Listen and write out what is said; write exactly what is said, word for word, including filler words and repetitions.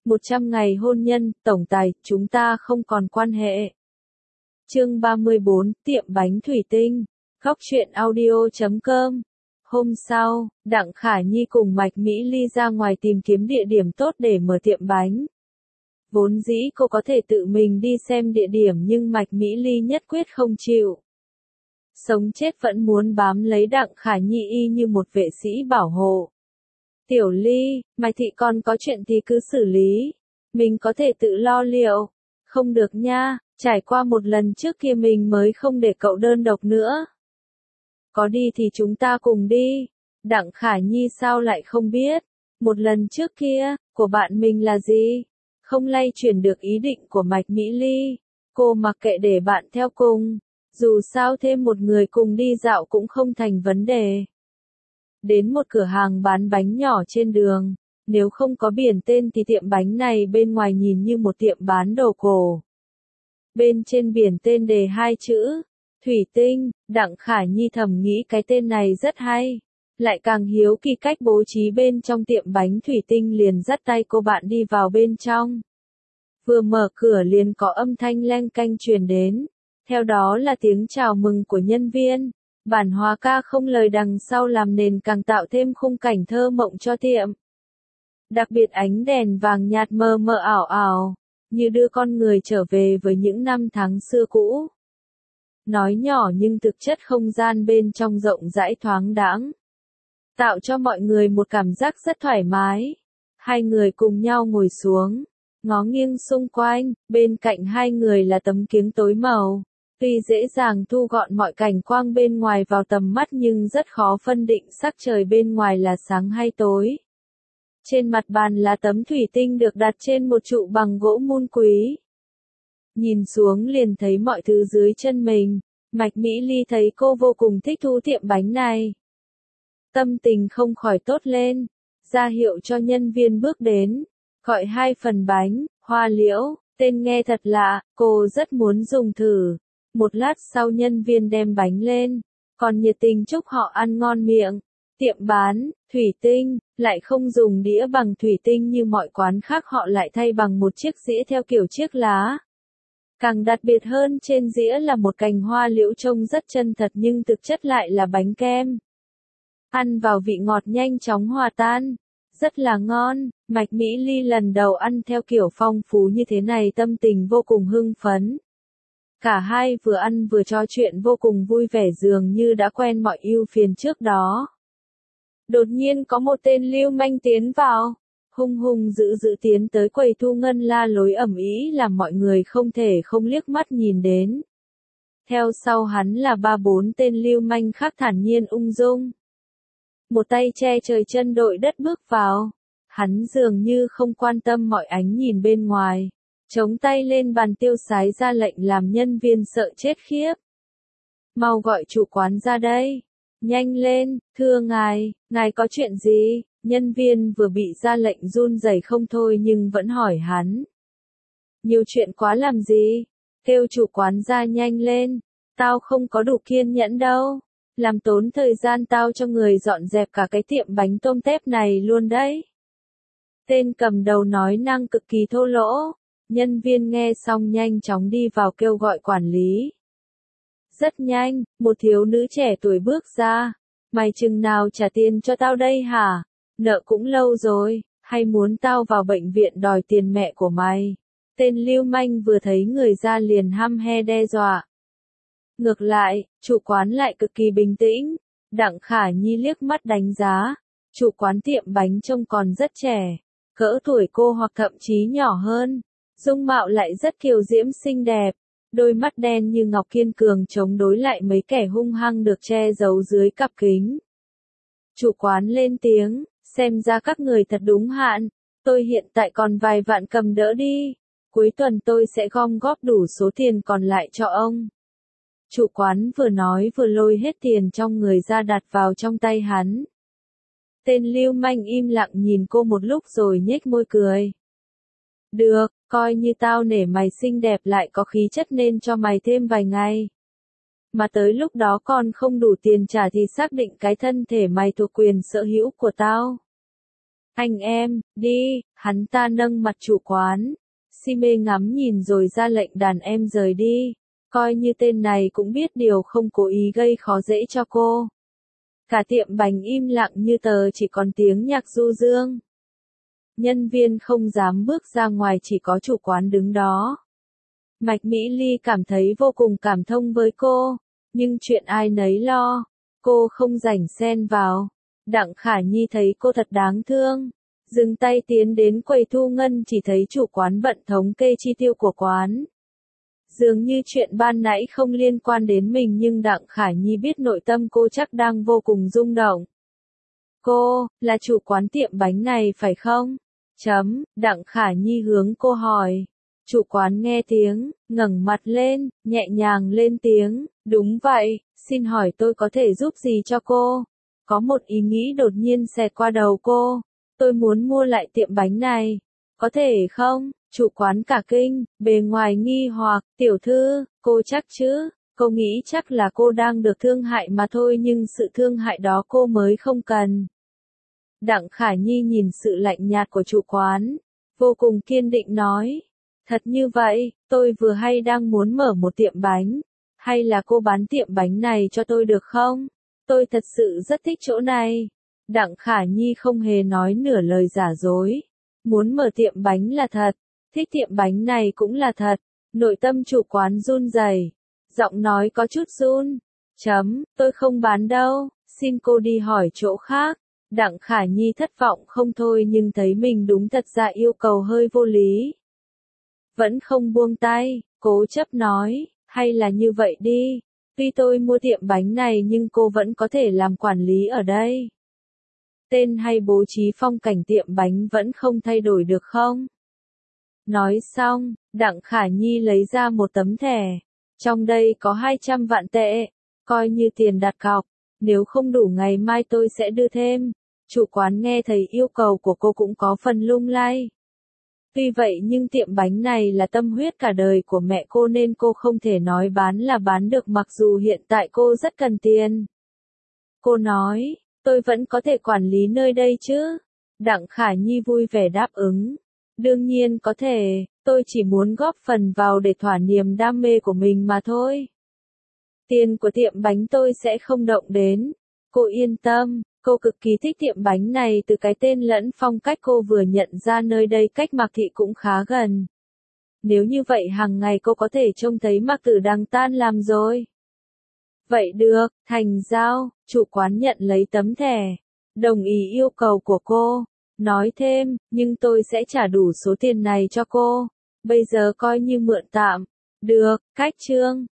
một trăm ngày hôn nhân, tổng tài, chúng ta không còn quan hệ. Chương ba mươi bốn, tiệm bánh thủy tinh. Góc truyện audio chấm com. Hôm sau, Đặng Khả Nhi cùng Mạch Mỹ Ly ra ngoài tìm kiếm địa điểm tốt để mở tiệm bánh. Vốn dĩ cô có thể tự mình đi xem địa điểm nhưng Mạch Mỹ Ly nhất quyết không chịu. Sống chết vẫn muốn bám lấy Đặng Khả Nhi y như một vệ sĩ bảo hộ. Tiểu Ly, Mạch thị con có chuyện thì cứ xử lý. Mình có thể tự lo liệu. Không được nha, trải qua một lần trước kia mình mới không để cậu đơn độc nữa. Có đi thì chúng ta cùng đi. Đặng Khả Nhi sao lại không biết. Một lần trước kia, của bạn mình là gì? Không lay chuyển được ý định của Mạch Mỹ Ly. Cô mặc kệ để bạn theo cùng. Dù sao thêm một người cùng đi dạo cũng không thành vấn đề. Đến một cửa hàng bán bánh nhỏ trên đường. Nếu không có biển tên thì tiệm bánh này bên ngoài nhìn như một tiệm bán đồ cổ. Bên trên biển tên đề hai chữ. Thủy tinh, Đặng Khả Nhi thầm nghĩ cái tên này rất hay. Lại càng hiếu kỳ cách bố trí bên trong tiệm bánh thủy tinh liền dắt tay cô bạn đi vào bên trong. Vừa mở cửa liền có âm thanh leng keng truyền đến. Theo đó là tiếng chào mừng của nhân viên. Bản hòa ca không lời đằng sau làm nền càng tạo thêm khung cảnh thơ mộng cho tiệm. Đặc biệt ánh đèn vàng nhạt mờ mờ ảo ảo, như đưa con người trở về với những năm tháng xưa cũ. Nói nhỏ nhưng thực chất không gian bên trong rộng rãi thoáng đãng, tạo cho mọi người một cảm giác rất thoải mái. Hai người cùng nhau ngồi xuống, ngó nghiêng xung quanh, bên cạnh hai người là tấm kiếng tối màu. Tuy dễ dàng thu gọn mọi cảnh quang bên ngoài vào tầm mắt nhưng rất khó phân định sắc trời bên ngoài là sáng hay tối. Trên mặt bàn là tấm thủy tinh được đặt trên một trụ bằng gỗ mun quý. Nhìn xuống liền thấy mọi thứ dưới chân mình. Mạch Mỹ Ly thấy cô vô cùng thích thú tiệm bánh này. Tâm tình không khỏi tốt lên. Ra hiệu cho nhân viên bước đến. Gọi hai phần bánh, hoa liễu, tên nghe thật lạ, cô rất muốn dùng thử. Một lát sau nhân viên đem bánh lên. Còn nhiệt tình chúc họ ăn ngon miệng. Tiệm bán, thủy tinh, lại không dùng đĩa bằng thủy tinh như mọi quán khác, họ lại thay bằng một chiếc dĩa theo kiểu chiếc lá. Càng đặc biệt hơn trên dĩa là một cành hoa liễu trông rất chân thật nhưng thực chất lại là bánh kem. Ăn vào vị ngọt nhanh chóng hòa tan. Rất là ngon, Mạch Mỹ Ly lần đầu ăn theo kiểu phong phú như thế này tâm tình vô cùng hưng phấn. Cả hai vừa ăn vừa trò chuyện vô cùng vui vẻ dường như đã quen mọi ưu phiền trước đó. Đột nhiên có một tên lưu manh tiến vào, hung hùng dữ dữ tiến tới quầy thu ngân la lối ầm ĩ làm mọi người không thể không liếc mắt nhìn đến. Theo sau hắn là ba bốn tên lưu manh khác thản nhiên ung dung. Một tay che trời chân đội đất bước vào, hắn dường như không quan tâm mọi ánh nhìn bên ngoài, chống tay lên bàn tiêu sái ra lệnh làm nhân viên sợ chết khiếp. Mau gọi chủ quán ra đây. Nhanh lên, thưa ngài, ngài có chuyện gì? Nhân viên vừa bị ra lệnh run rẩy không thôi nhưng vẫn hỏi hắn. Nhiều chuyện quá làm gì? Kêu chủ quán ra nhanh lên. Tao không có đủ kiên nhẫn đâu. Làm tốn thời gian tao cho người dọn dẹp cả cái tiệm bánh tôm tép này luôn đấy. Tên cầm đầu nói năng cực kỳ thô lỗ. Nhân viên nghe xong nhanh chóng đi vào kêu gọi quản lý. Rất nhanh, một thiếu nữ trẻ tuổi bước ra. Mày chừng nào trả tiền cho tao đây hả? Nợ cũng lâu rồi, hay muốn tao vào bệnh viện đòi tiền mẹ của mày? Tên lưu manh vừa thấy người ra liền hăm he đe dọa. Ngược lại, chủ quán lại cực kỳ bình tĩnh. Đặng Khả Nhi liếc mắt đánh giá. Chủ quán tiệm bánh trông còn rất trẻ, cỡ tuổi cô hoặc thậm chí nhỏ hơn. Dung mạo lại rất kiều diễm xinh đẹp. Đôi mắt đen như ngọc kiên cường chống đối lại mấy kẻ hung hăng được che giấu dưới cặp kính. Chủ quán lên tiếng, xem ra các người thật đúng hạn, tôi hiện tại còn vài vạn cầm đỡ đi, cuối tuần tôi sẽ gom góp đủ số tiền còn lại cho ông. Chủ quán vừa nói vừa lôi hết tiền trong người ra đặt vào trong tay hắn. Tên lưu manh im lặng nhìn cô một lúc rồi nhếch môi cười. Được, coi như tao nể mày xinh đẹp lại có khí chất nên cho mày thêm vài ngày. Mà tới lúc đó còn không đủ tiền trả thì xác định cái thân thể mày thuộc quyền sở hữu của tao. Anh em, đi, hắn ta nâng mặt chủ quán. Si mê ngắm nhìn rồi ra lệnh đàn em rời đi. Coi như tên này cũng biết điều không cố ý gây khó dễ cho cô. Cả tiệm bánh im lặng như tờ, chỉ còn tiếng nhạc du dương. Nhân viên không dám bước ra ngoài, chỉ có chủ quán đứng đó. Mạch Mỹ Ly cảm thấy vô cùng cảm thông với cô, nhưng chuyện ai nấy lo, cô không rảnh xen vào. Đặng Khả Nhi thấy cô thật đáng thương, dừng tay tiến đến quầy thu ngân, chỉ thấy chủ quán bận thống kê chi tiêu của quán. Dường như chuyện ban nãy không liên quan đến mình, nhưng Đặng Khả Nhi biết nội tâm cô chắc đang vô cùng rung động. Cô, là chủ quán tiệm bánh này phải không? Chấm, Đặng Khả Nhi hướng cô hỏi. Chủ quán nghe tiếng, ngẩng mặt lên, nhẹ nhàng lên tiếng, đúng vậy, xin hỏi tôi có thể giúp gì cho cô? Có một ý nghĩ đột nhiên xẹt qua đầu cô, tôi muốn mua lại tiệm bánh này, có thể không? Chủ quán cả kinh, bề ngoài nghi hoặc, tiểu thư, cô chắc chứ? Cô nghĩ chắc là cô đang được thương hại mà thôi, nhưng sự thương hại đó cô mới không cần. Đặng Khả Nhi nhìn sự lạnh nhạt của chủ quán, vô cùng kiên định nói. Thật như vậy, tôi vừa hay đang muốn mở một tiệm bánh. Hay là cô bán tiệm bánh này cho tôi được không? Tôi thật sự rất thích chỗ này. Đặng Khả Nhi không hề nói nửa lời giả dối. Muốn mở tiệm bánh là thật. Thích tiệm bánh này cũng là thật. Nội tâm chủ quán run rẩy, giọng nói có chút run. Chấm, tôi không bán đâu, xin cô đi hỏi chỗ khác. Đặng Khả Nhi thất vọng không thôi, nhưng thấy mình đúng thật ra yêu cầu hơi vô lý. Vẫn không buông tay, cố chấp nói, hay là như vậy đi. Tuy tôi mua tiệm bánh này nhưng cô vẫn có thể làm quản lý ở đây. Tên hay bố trí phong cảnh tiệm bánh vẫn không thay đổi được không? Nói xong, Đặng Khả Nhi lấy ra một tấm thẻ. Trong đây có hai trăm vạn tệ, coi như tiền đặt cọc. Nếu không đủ ngày mai tôi sẽ đưa thêm. Chủ quán nghe thấy yêu cầu của cô cũng có phần lung lay. Tuy vậy nhưng tiệm bánh này là tâm huyết cả đời của mẹ cô nên cô không thể nói bán là bán được, mặc dù hiện tại cô rất cần tiền. Cô nói, tôi vẫn có thể quản lý nơi đây chứ? Đặng Khả Nhi vui vẻ đáp ứng. Đương nhiên có thể, tôi chỉ muốn góp phần vào để thỏa niềm đam mê của mình mà thôi. Tiền của tiệm bánh tôi sẽ không động đến. Cô yên tâm. Cô cực kỳ thích tiệm bánh này, từ cái tên lẫn phong cách cô vừa nhận ra nơi đây cách Mạc Thị cũng khá gần. Nếu như vậy hàng ngày cô có thể trông thấy Mạc Tử đang tan làm rồi. Vậy được, thành giao, chủ quán nhận lấy tấm thẻ, đồng ý yêu cầu của cô, nói thêm, nhưng tôi sẽ trả đủ số tiền này cho cô, bây giờ coi như mượn tạm. Được, cách trương.